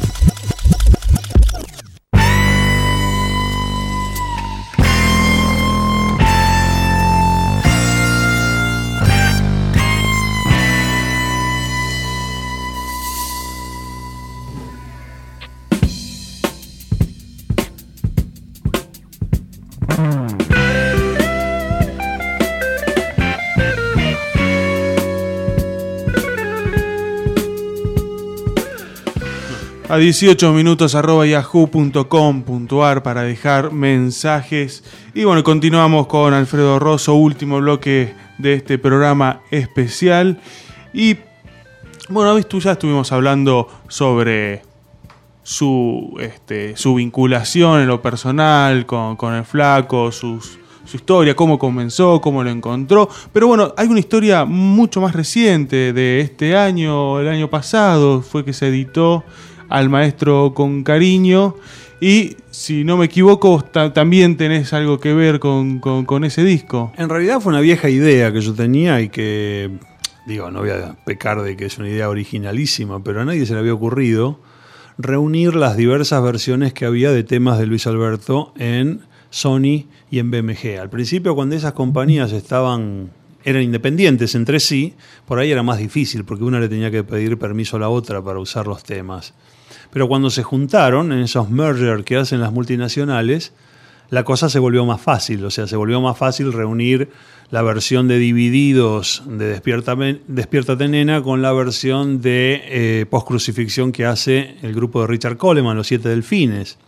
A dieciocho minutos arroba yahoo punto com punto ar para dejar mensajes. Y bueno, continuamos con Alfredo Rosso, último bloque de este programa especial. Y bueno, ves tú, ya estuvimos hablando sobre su, este, su vinculación en lo personal con, con el flaco, sus, su historia, cómo comenzó, cómo lo encontró. Pero bueno, hay una historia mucho más reciente de este año, el año pasado, fue que se editó Al Maestro con Cariño, y si no me equivoco vos ta- también tenés algo que ver con, con, con ese disco. En realidad fue una vieja idea que yo tenía y que, digo, no voy a pecar de que es una idea originalísima, pero a nadie se le había ocurrido reunir las diversas versiones que había de temas de Luis Alberto en Sony y en B M G. Al principio, cuando esas compañías estaban eran independientes entre sí, por ahí era más difícil porque una le tenía que pedir permiso a la otra para usar los temas. Pero cuando se juntaron en esos mergers que hacen las multinacionales, la cosa se volvió más fácil. O sea, se volvió más fácil reunir la versión de Divididos de Despiértame, Despiértate Nena con la versión de eh, Postcrucifixión que hace el grupo de Richard Coleman, Los Siete Delfines.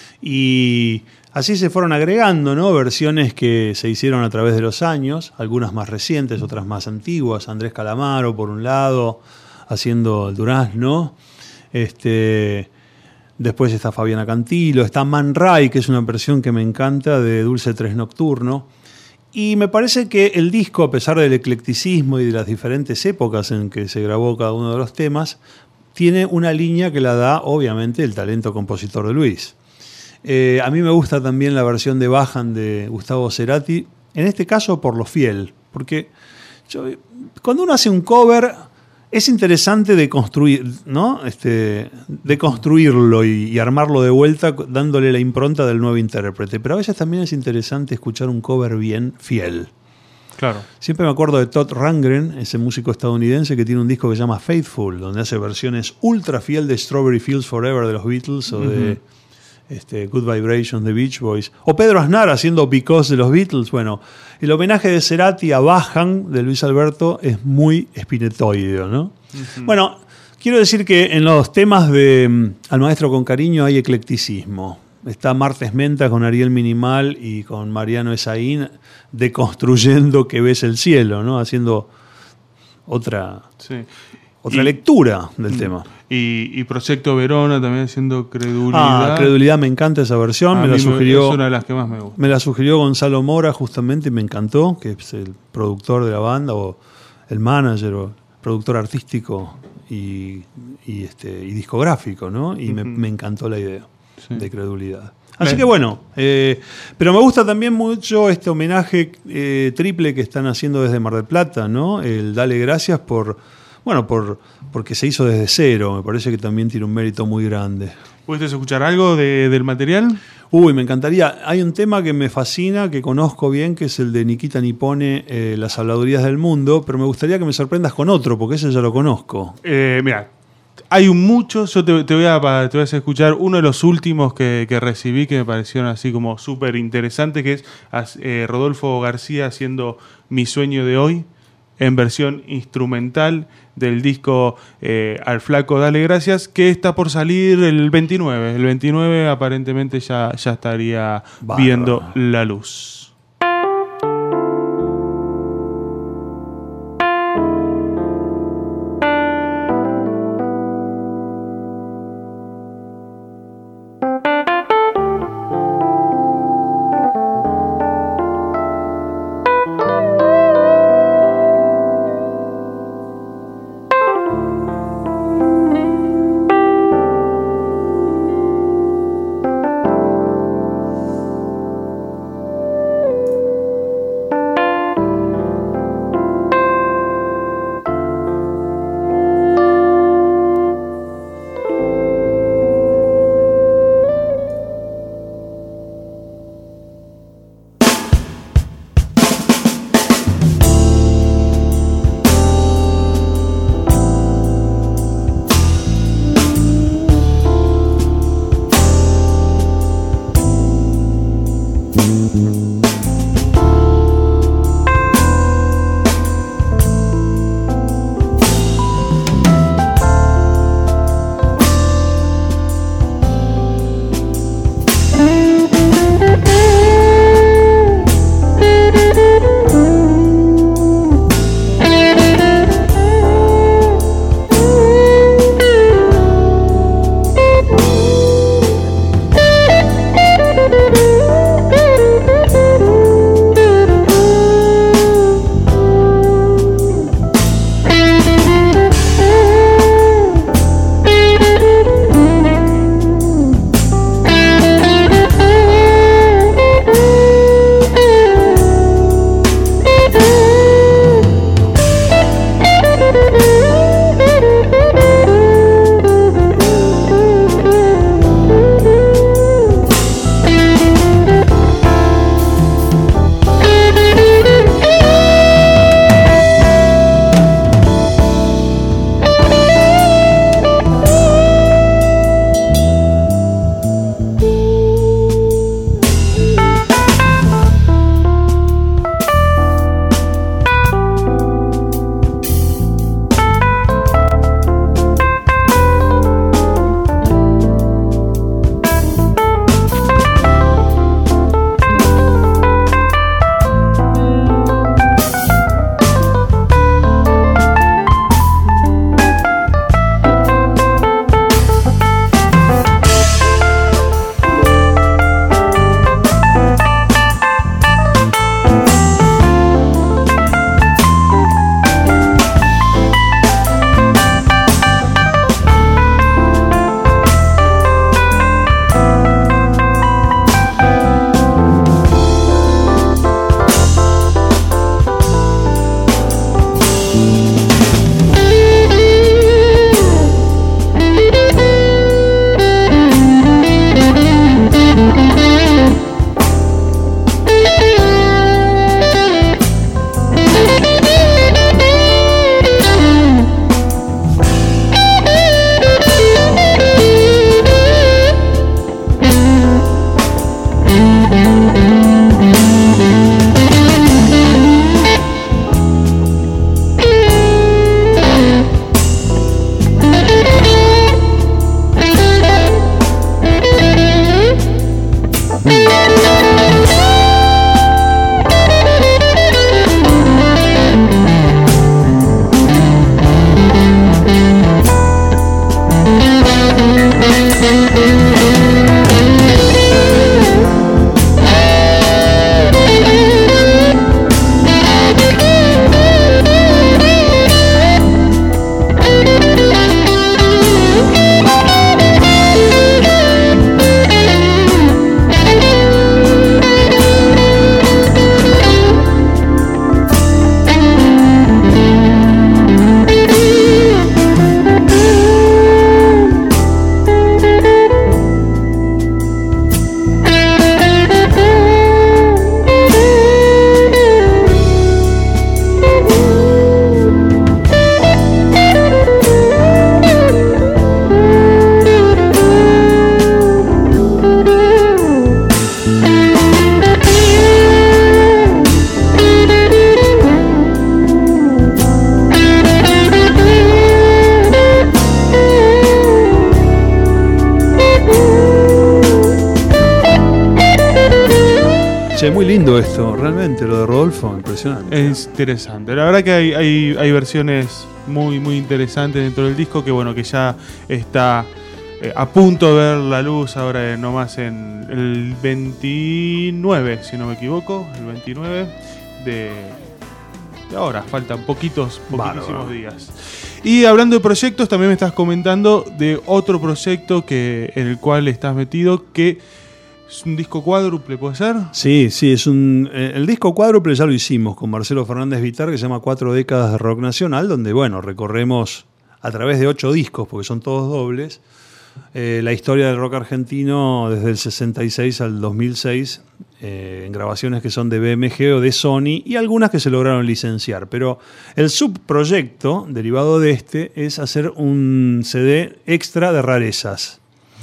Y así se fueron agregando, ¿no?, versiones que se hicieron a través de los años, algunas más recientes, otras más antiguas. Andrés Calamaro, por un lado, haciendo el Durazno. Este, después está Fabiana Cantilo, está Man Ray, que es una versión que me encanta de Dulce Tres Nocturno. Y me parece que el disco, a pesar del eclecticismo y de las diferentes épocas en que se grabó cada uno de los temas, tiene una línea que la da, obviamente, el talento compositor de Luis. Eh, a mí me gusta también la versión de Bajan de Gustavo Cerati, en este caso por lo fiel, porque yo, cuando uno hace un cover es interesante de construir, ¿no? Este, de construirlo y, y armarlo de vuelta dándole la impronta del nuevo intérprete, pero a veces también es interesante escuchar un cover bien fiel. Claro. Siempre me acuerdo de Todd Rundgren, ese músico estadounidense que tiene un disco que se llama Faithful, donde hace versiones ultra fiel de Strawberry Fields Forever de los Beatles o uh-huh. de Este, Good Vibrations de Beach Boys, o Pedro Aznar haciendo Because de los Beatles. Bueno, el homenaje de Cerati a Bajan de Luis Alberto es muy espinetoideo, ¿no? Uh-huh. Bueno, quiero decir que en los temas de um, Al Maestro con Cariño hay eclecticismo. Está Martes Menta con Ariel Minimal y con Mariano Esaín deconstruyendo Que ves el cielo, ¿no? Haciendo otra, sí. otra y, lectura del mm. tema. Y, y Proyecto Verona también haciendo Credulidad. Ah, Credulidad, me encanta esa versión. A me la sugirió, es una de las que más me gusta. Me la sugirió Gonzalo Mora justamente y me encantó, que es el productor de la banda o el manager o productor artístico y, y, este, y discográfico, ¿no? Y uh-huh. me, me encantó la idea sí. de Credulidad. Así que bueno, eh, pero me gusta también mucho este homenaje eh, triple que están haciendo desde Mar del Plata, ¿no? El Dale Gracias por... Bueno, por, porque se hizo desde cero. Me parece que también tiene un mérito muy grande. ¿Pudiste escuchar algo de, del material? Uy, me encantaría. Hay un tema que me fascina, que conozco bien, que es el de Nikita Nipone, eh, Las habladurías del mundo, pero me gustaría que me sorprendas con otro, porque ese ya lo conozco. Eh, mira, hay un mucho, yo te, te, voy a, te voy a hacer escuchar uno de los últimos que, que recibí, que me parecieron así como súper interesante, que es eh, Rodolfo García haciendo Mi sueño de hoy, en versión instrumental del disco eh, Al Flaco Dale Gracias, que está por salir el veintinueve. El veintinueve aparentemente ya, ya estaría Barra. viendo la luz. muy lindo esto, realmente, lo de Rodolfo, impresionante. Es interesante. La verdad que hay, hay, hay versiones muy, muy interesantes dentro del disco que bueno, que ya está eh, a punto de ver la luz ahora nomás en el veintinueve, si no me equivoco, el veintinueve de, de ahora, faltan poquitos, poquitísimos Bárbaro. días. Y hablando de proyectos, también me estás comentando de otro proyecto que en el cual estás metido, que es un disco cuádruple, ¿puede ser? Sí, sí, es un eh, el disco cuádruple ya lo hicimos con Marcelo Fernández Vitar, que se llama Cuatro décadas de rock nacional, donde bueno, recorremos a través de ocho discos, porque son todos dobles, eh, la historia del rock argentino desde el sesenta y seis al dos mil seis, eh, en grabaciones que son de B M G o de Sony y algunas que se lograron licenciar. Pero el subproyecto derivado de este es hacer un C D extra de rarezas.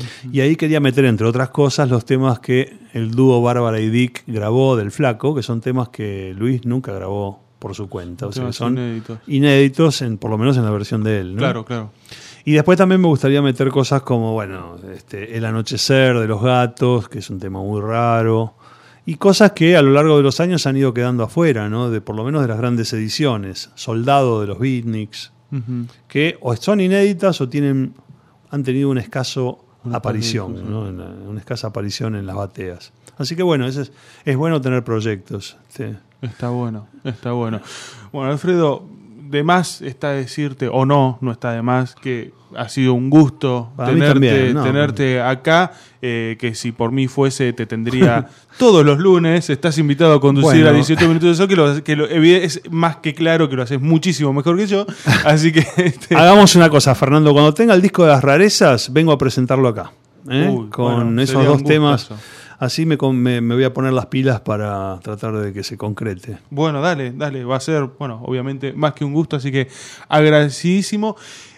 Y ahí quería meter, entre otras cosas, los temas que el dúo Bárbara y Dick grabó del Flaco, que son temas que Luis nunca grabó por su cuenta. O sea, que son inéditos, inéditos en, por lo menos en la versión de él, ¿no? Claro, claro. Y después también me gustaría meter cosas como, bueno, este, El anochecer de los gatos, que es un tema muy raro, y cosas que a lo largo de los años han ido quedando afuera, ¿no? De, por lo menos de las grandes ediciones. Soldado de los Beatniks, uh-huh. que o son inéditas o tienen, han tenido un escaso aparición, ¿no? Una, una escasa aparición en las bateas. Así que bueno, es, es bueno tener proyectos. Sí. Está bueno, está bueno. Bueno, Alfredo, de más está decirte, o no, no está de más, que ha sido un gusto Para tenerte, también, no, tenerte acá, eh, que si por mí fuese te tendría todos los lunes. Estás invitado a conducir bueno. a dieciocho minutos de sol, que, lo, que lo, es más que claro que lo haces muchísimo mejor que yo. Así que este... hagamos una cosa, Fernando, cuando tenga el disco de las rarezas, vengo a presentarlo acá, ¿eh? Uy, con bueno, esos dos temas. Así me, me, me voy a poner las pilas para tratar de que se concrete. Bueno, dale, dale. Va a ser, bueno, obviamente más que un gusto, así que agradecidísimo.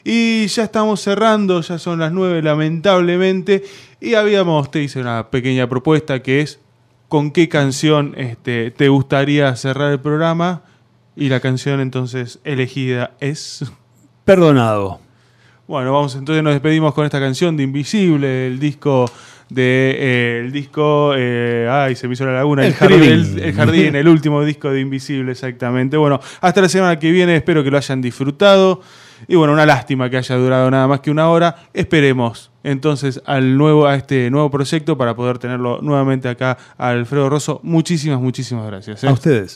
Y ya estamos cerrando, ya son las nueve, lamentablemente. Y habíamos, te hice una pequeña propuesta que es, ¿con qué canción este, te gustaría cerrar el programa? Y la canción entonces elegida es... Perdonado. Bueno, vamos, entonces nos despedimos con esta canción de Invisible, el disco... de eh, el disco eh, ay se me hizo la laguna el, el jardín el, el jardín el último disco de Invisible, exactamente. Bueno, hasta la semana que viene, espero que lo hayan disfrutado y bueno, una lástima que haya durado nada más que una hora. Esperemos entonces al nuevo a este nuevo proyecto para poder tenerlo nuevamente acá a Alfredo Rosso. Muchísimas muchísimas gracias, ¿eh? A ustedes.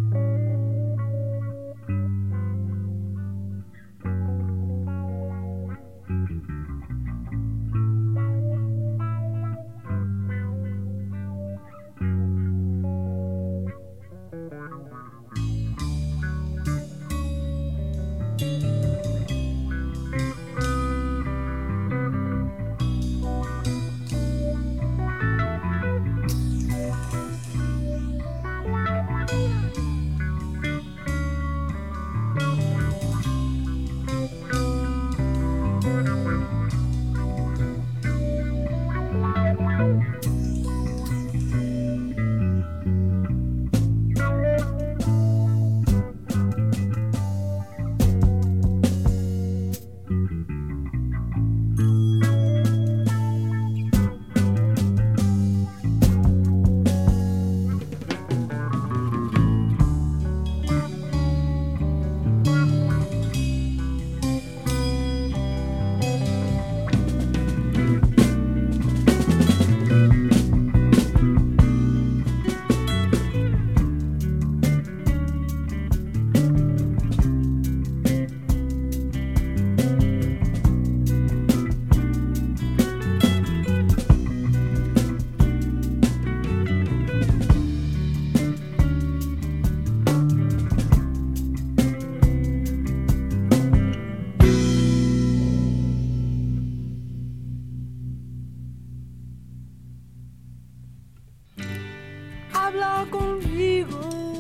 Habla conmigo,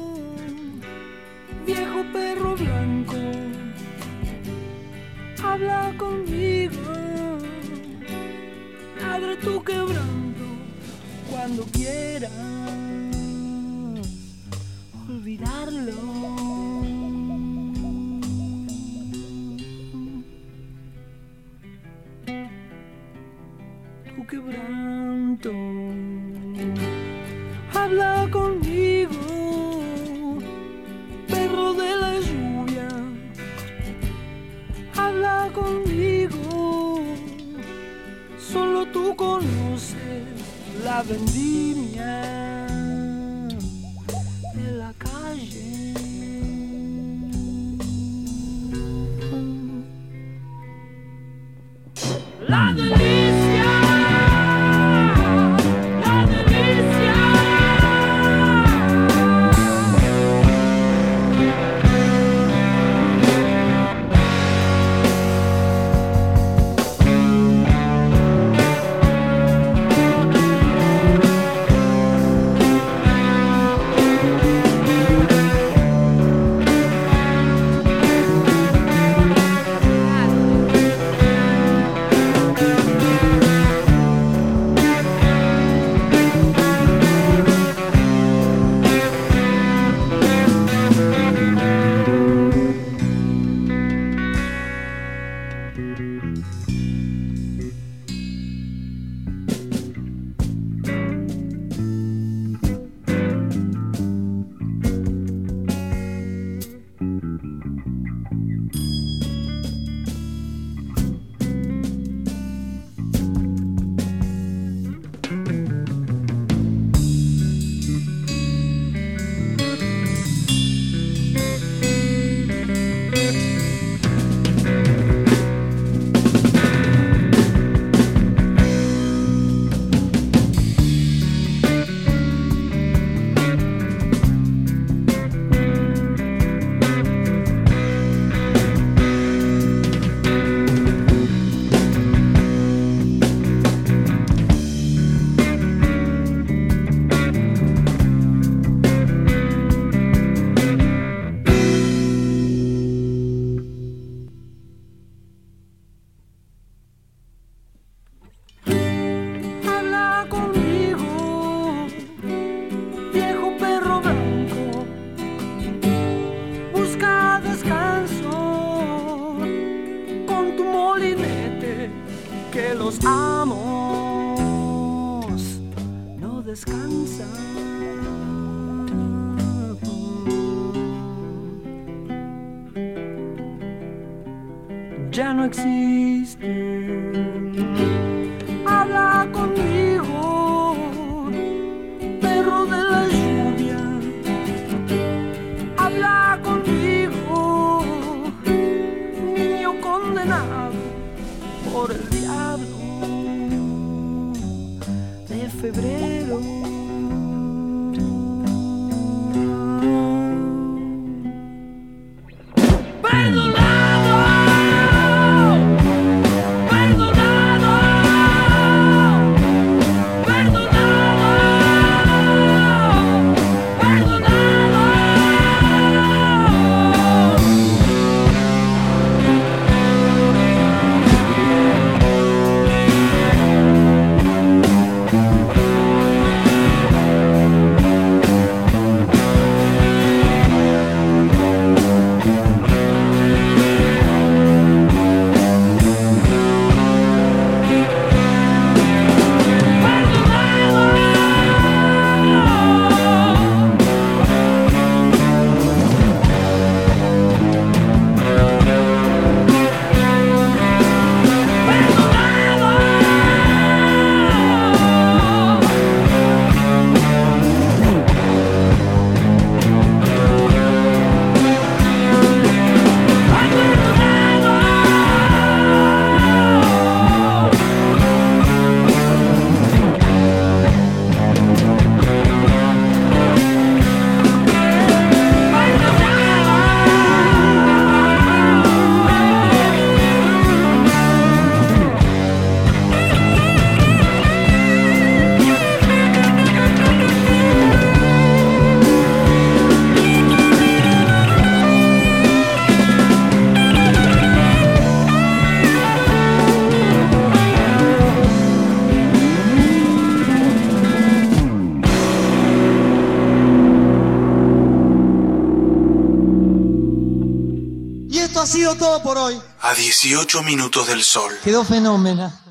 viejo perro blanco. Habla conmigo, ladra tu quebranto cuando quieras olvidarlo. Tu quebranto. Habla conmigo. solo tú conoces la vendimia de la calle. La delicia, la delicia. Ya no existe. Habla conmigo, perro de la lluvia. Habla conmigo, niño condenado por el diablo de febrero. Ha sido todo por hoy. A dieciocho minutos del sol. Quedó fenómeno.